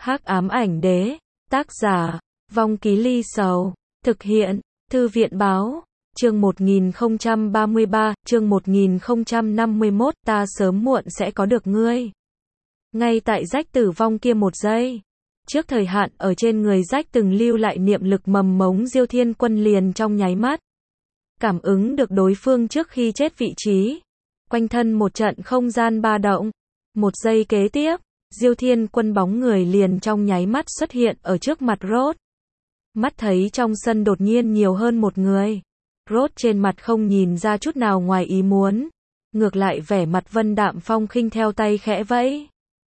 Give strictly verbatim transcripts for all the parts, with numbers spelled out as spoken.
Hắc ám ảnh đế, tác giả, Vong Ký Ly Sầu, thực hiện, Thư viện báo, chương một nghìn không trăm ba mươi ba, chương một nghìn không trăm năm mươi mốt, ta sớm muộn sẽ có được ngươi. Ngay tại rách tử vong kia một giây, trước thời hạn ở trên người rách từng lưu lại niệm lực mầm mống Diêu Thiên Quân liền trong nháy mắt. Cảm ứng được đối phương trước khi chết vị trí. Quanh thân một trận không gian ba động. Một giây kế tiếp, Diêu Thiên Quân bóng người liền trong nháy mắt xuất hiện ở trước mặt Rốt. Mắt thấy trong sân đột nhiên nhiều hơn một người. Rốt trên mặt không nhìn ra chút nào ngoài ý muốn. Ngược lại vẻ mặt vân đạm phong khinh theo tay khẽ vẫy.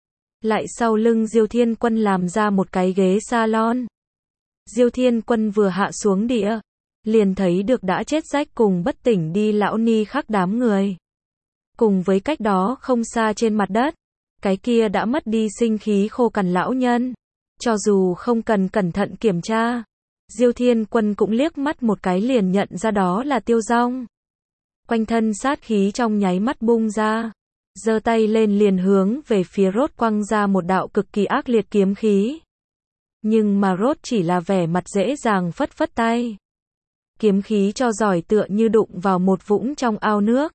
Lại sau lưng Diêu Thiên Quân làm ra một cái ghế salon. Diêu Thiên Quân vừa hạ xuống địa, liền thấy được đã chết rách cùng bất tỉnh đi lão ni khắc đám người. Cùng với cách đó không xa trên mặt đất, cái kia đã mất đi sinh khí khô cằn lão nhân. Cho dù không cần cẩn thận kiểm tra, Diêu Thiên Quân cũng liếc mắt một cái liền nhận ra đó là Tiêu Dong. Quanh thân sát khí trong nháy mắt bung ra, giơ tay lên liền hướng về phía Rốt quăng ra một đạo cực kỳ ác liệt kiếm khí. Nhưng mà Rốt chỉ là vẻ mặt dễ dàng phất phất tay. Kiếm khí cho giỏi tựa như đụng vào một vũng trong ao nước.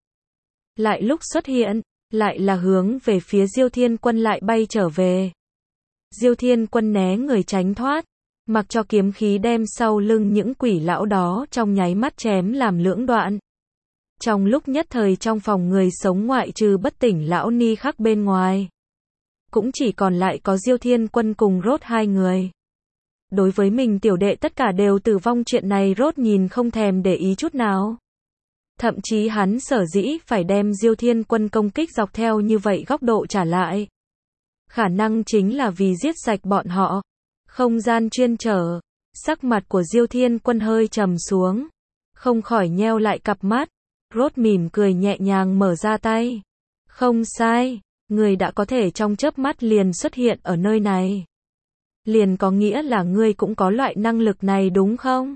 Lại lúc xuất hiện, lại là hướng về phía Diêu Thiên Quân lại bay trở về. Diêu Thiên Quân né người tránh thoát, mặc cho kiếm khí đem sau lưng những quỷ lão đó trong nháy mắt chém làm lưỡng đoạn. Trong lúc nhất thời trong phòng người sống ngoại trừ bất tỉnh lão ni khắc bên ngoài, cũng chỉ còn lại có Diêu Thiên Quân cùng Rốt hai người. Đối với mình tiểu đệ tất cả đều tử vong chuyện này Rốt nhìn không thèm để ý chút nào. Thậm chí hắn sở dĩ phải đem Diêu Thiên Quân công kích dọc theo như vậy góc độ trả lại. Khả năng chính là vì giết sạch bọn họ. Không gian chuyên trở. Sắc mặt của Diêu Thiên Quân hơi trầm xuống. Không khỏi nheo lại cặp mắt. Rốt mỉm cười nhẹ nhàng mở ra tay. Không sai. Người đã có thể trong chớp mắt liền xuất hiện ở nơi này. Liền có nghĩa là ngươi cũng có loại năng lực này đúng không?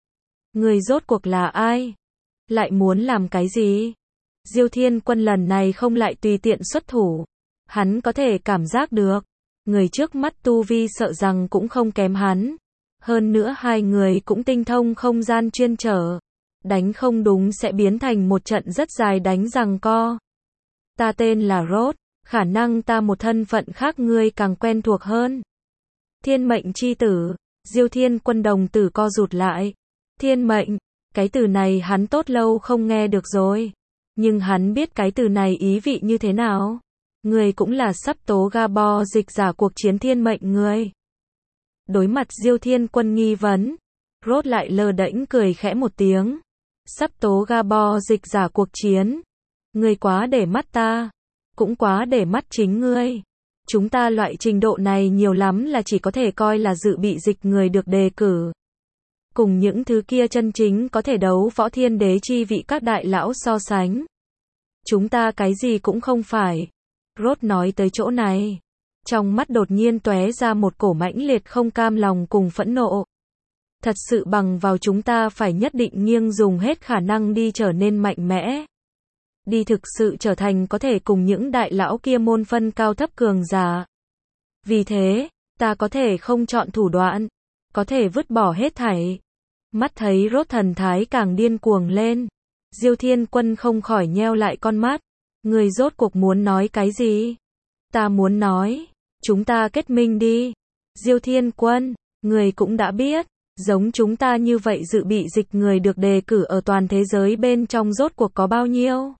Ngươi rốt cuộc là ai? Lại muốn làm cái gì? Diêu Thiên Quân lần này không lại tùy tiện xuất thủ. Hắn có thể cảm giác được. Người trước mắt tu vi sợ rằng cũng không kém hắn. Hơn nữa hai người cũng tinh thông không gian chuyên trở. Đánh không đúng sẽ biến thành một trận rất dài đánh giằng co. Ta tên là Rốt. Khả năng ta một thân phận khác ngươi càng quen thuộc hơn. Thiên mệnh chi tử. Diêu Thiên Quân đồng tử co rụt lại. Thiên mệnh. Cái từ này hắn tốt lâu không nghe được rồi. Nhưng hắn biết cái từ này ý vị như thế nào. Người cũng là sắp tố Gabo dịch giả cuộc chiến thiên mệnh người. Đối mặt Diêu Thiên Quân nghi vấn, Rốt lại lơ đễnh cười khẽ một tiếng. Sắp tố Gabo dịch giả cuộc chiến. Ngươi quá để mắt ta. Cũng quá để mắt chính ngươi. Chúng ta loại trình độ này nhiều lắm là chỉ có thể coi là dự bị dịch người được đề cử. Cùng những thứ kia chân chính có thể đấu võ thiên đế chi vị các đại lão so sánh. Chúng ta cái gì cũng không phải. Rốt nói tới chỗ này. Trong mắt đột nhiên tóe ra một cổ mãnh liệt không cam lòng cùng phẫn nộ. Thật sự bằng vào chúng ta phải nhất định nghiêng dùng hết khả năng đi trở nên mạnh mẽ. Đi thực sự trở thành có thể cùng những đại lão kia môn phân cao thấp cường giả. Vì thế, ta có thể không chọn thủ đoạn. Có thể vứt bỏ hết thảy. Mắt thấy Rốt thần thái càng điên cuồng lên. Diêu Thiên Quân không khỏi nheo lại con mắt. Người rốt cuộc muốn nói cái gì? Ta muốn nói. Chúng ta kết minh đi. Diêu Thiên Quân. Người cũng đã biết. Giống chúng ta như vậy dự bị dịch người được đề cử ở toàn thế giới bên trong rốt cuộc có bao nhiêu?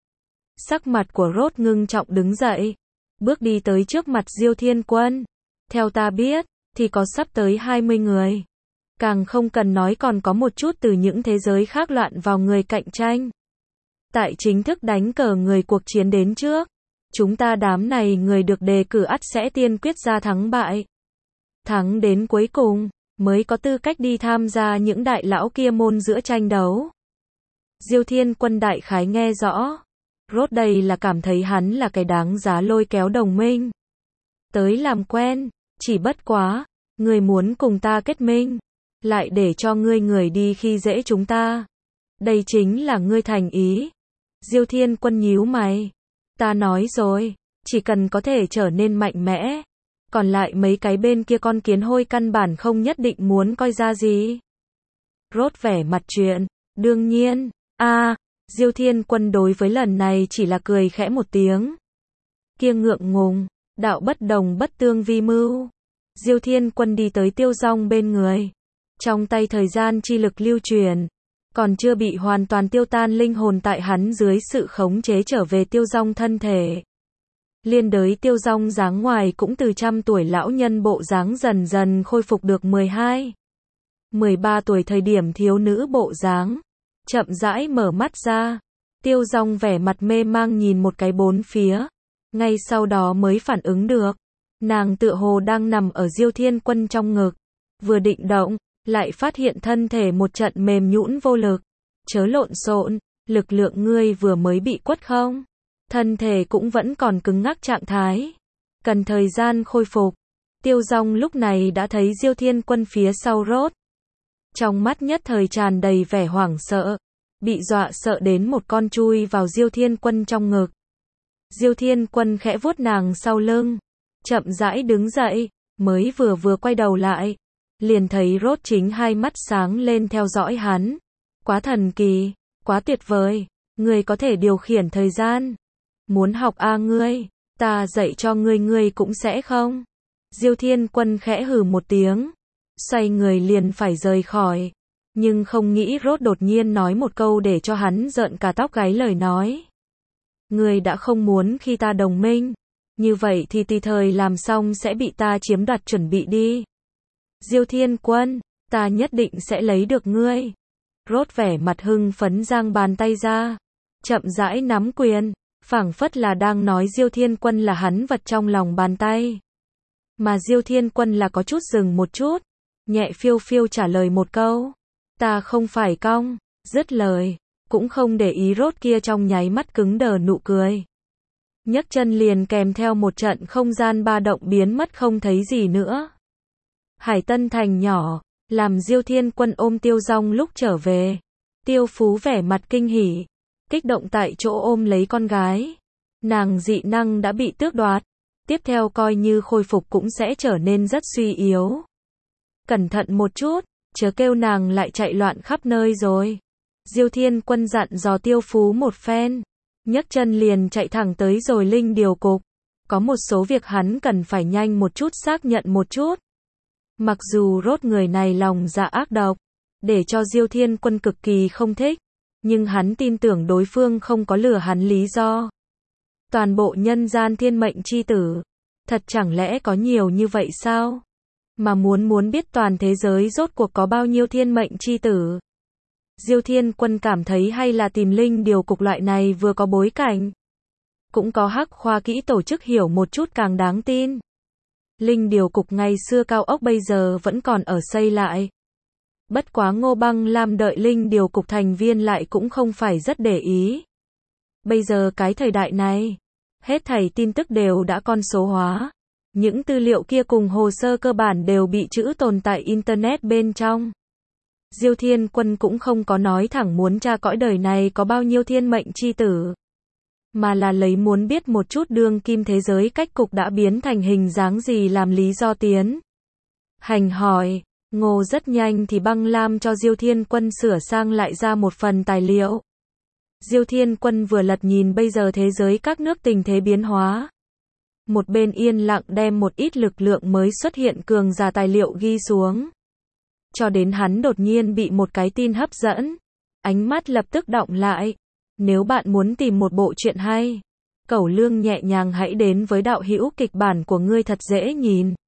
Sắc mặt của Rốt ngưng trọng đứng dậy. Bước đi tới trước mặt Diêu Thiên Quân. Theo ta biết, thì có sắp tới hai mươi người. Càng không cần nói còn có một chút từ những thế giới khác loạn vào người cạnh tranh. Tại chính thức đánh cờ người cuộc chiến đến trước. Chúng ta đám này người được đề cử ắt sẽ tiên quyết ra thắng bại. Thắng đến cuối cùng, mới có tư cách đi tham gia những đại lão kia môn giữa tranh đấu. Diêu Thiên Quân đại khái nghe rõ. Rốt đây là cảm thấy hắn là cái đáng giá lôi kéo đồng minh. Tới làm quen, chỉ bất quá. Người muốn cùng ta kết minh. Lại để cho ngươi người đi khi dễ chúng ta. Đây chính là ngươi thành ý. Diêu Thiên Quân nhíu mày. Ta nói rồi, chỉ cần có thể trở nên mạnh mẽ, Còn lại mấy cái bên kia con kiến hôi căn bản không nhất định muốn coi ra gì. Rốt vẻ mặt chuyện, đương nhiên, a Diêu Thiên Quân đối với lần này chỉ là cười khẽ một tiếng. Kia ngượng ngùng, đạo bất đồng bất tương vi mưu. Diêu Thiên Quân đi tới Tiêu Dong bên người. Trong tay thời gian chi lực lưu truyền, còn chưa bị hoàn toàn tiêu tan linh hồn tại hắn dưới sự khống chế trở về Tiêu Dong thân thể. Liên đới Tiêu Dong dáng ngoài cũng từ trăm tuổi lão nhân bộ dáng dần dần khôi phục được mười hai, mười ba tuổi thời điểm thiếu nữ bộ dáng. Chậm rãi mở mắt ra, Tiêu Dong vẻ mặt mê mang nhìn một cái bốn phía, ngay sau đó mới phản ứng được, nàng tựa hồ đang nằm ở Diêu Thiên Quân trong ngực, vừa định động, lại phát hiện thân thể một trận mềm nhũn vô lực. Chớ lộn xộn, lực lượng ngươi vừa mới bị quất không? Thân thể cũng vẫn còn cứng ngắc trạng thái, cần thời gian khôi phục. Tiêu Dong lúc này đã thấy Diêu Thiên Quân phía sau rốt. Trong mắt nhất thời tràn đầy vẻ hoảng sợ, bị dọa sợ đến một con chui vào Diêu Thiên Quân trong ngực. Diêu Thiên Quân khẽ vuốt nàng sau lưng, chậm rãi đứng dậy, mới vừa vừa quay đầu lại, liền thấy rốt chính hai mắt sáng lên theo dõi hắn. Quá thần kỳ, quá tuyệt vời, ngươi có thể điều khiển thời gian. Muốn học a à ngươi, ta dạy cho ngươi ngươi cũng sẽ không. Diêu Thiên Quân khẽ hừ một tiếng, xoay người liền phải rời khỏi, nhưng không nghĩ rốt đột nhiên nói một câu để cho hắn rợn cả tóc gáy lời nói. Ngươi đã không muốn khi ta đồng minh, như vậy thì tùy thời làm xong sẽ bị ta chiếm đoạt, chuẩn bị đi. Diêu Thiên Quân, ta nhất định sẽ lấy được ngươi. Rốt vẻ mặt hưng phấn giang bàn tay ra, chậm rãi nắm quyền, phảng phất là đang nói Diêu Thiên Quân là hắn vật trong lòng bàn tay. Mà Diêu Thiên Quân là có chút dừng một chút, nhẹ phiêu phiêu trả lời một câu, ta không phải cong. Dứt lời, cũng không để ý rốt kia trong nháy mắt cứng đờ nụ cười. Nhấc chân liền kèm theo một trận không gian ba động biến mất không thấy gì nữa. Hải Tân Thành nhỏ, làm Diêu Thiên Quân ôm Tiêu Dong lúc trở về. Tiêu Phú vẻ mặt kinh hỉ, kích động tại chỗ ôm lấy con gái. Nàng dị năng đã bị tước đoạt, tiếp theo coi như khôi phục cũng sẽ trở nên rất suy yếu. Cẩn thận một chút, chớ kêu nàng lại chạy loạn khắp nơi rồi. Diêu Thiên Quân dặn dò Tiêu Phú một phen, nhấc chân liền chạy thẳng tới rồi linh điều cục. Có một số việc hắn cần phải nhanh một chút xác nhận một chút. Mặc dù rốt người này lòng dạ ác độc, để cho Diêu Thiên Quân cực kỳ không thích, nhưng hắn tin tưởng đối phương không có lừa hắn lý do. Toàn bộ nhân gian thiên mệnh chi tử, thật chẳng lẽ có nhiều như vậy sao? Mà muốn muốn biết toàn thế giới rốt cuộc có bao nhiêu thiên mệnh chi tử. Diêu Thiên Quân cảm thấy hay là tìm linh điều cục loại này vừa có bối cảnh, cũng có hắc khoa kỹ tổ chức hiểu một chút càng đáng tin. Linh điều cục ngày xưa cao ốc bây giờ vẫn còn ở xây lại. Bất quá Ngô Băng Lam đợi linh điều cục thành viên lại cũng không phải rất để ý. Bây giờ cái thời đại này, hết thảy tin tức đều đã con số hóa. Những tư liệu kia cùng hồ sơ cơ bản đều bị trữ tồn tại Internet bên trong. Diêu Thiên Quân cũng không có nói thẳng muốn tra cõi đời này có bao nhiêu thiên mệnh chi tử, mà là lấy muốn biết một chút đương kim thế giới cách cục đã biến thành hình dáng gì làm lý do tiến hành hỏi. Ngô rất nhanh thì Băng Lam cho Diêu Thiên Quân sửa sang lại ra một phần tài liệu. Diêu Thiên Quân vừa lật nhìn bây giờ thế giới các nước tình thế biến hóa, một bên yên lặng đem một ít lực lượng mới xuất hiện cường giả tài liệu ghi xuống. Cho đến hắn đột nhiên bị một cái tin hấp dẫn, ánh mắt lập tức đọng lại. Nếu bạn muốn tìm một bộ truyện hay, cẩu lương nhẹ nhàng hãy đến với đạo hữu kịch bản của ngươi thật dễ nhìn.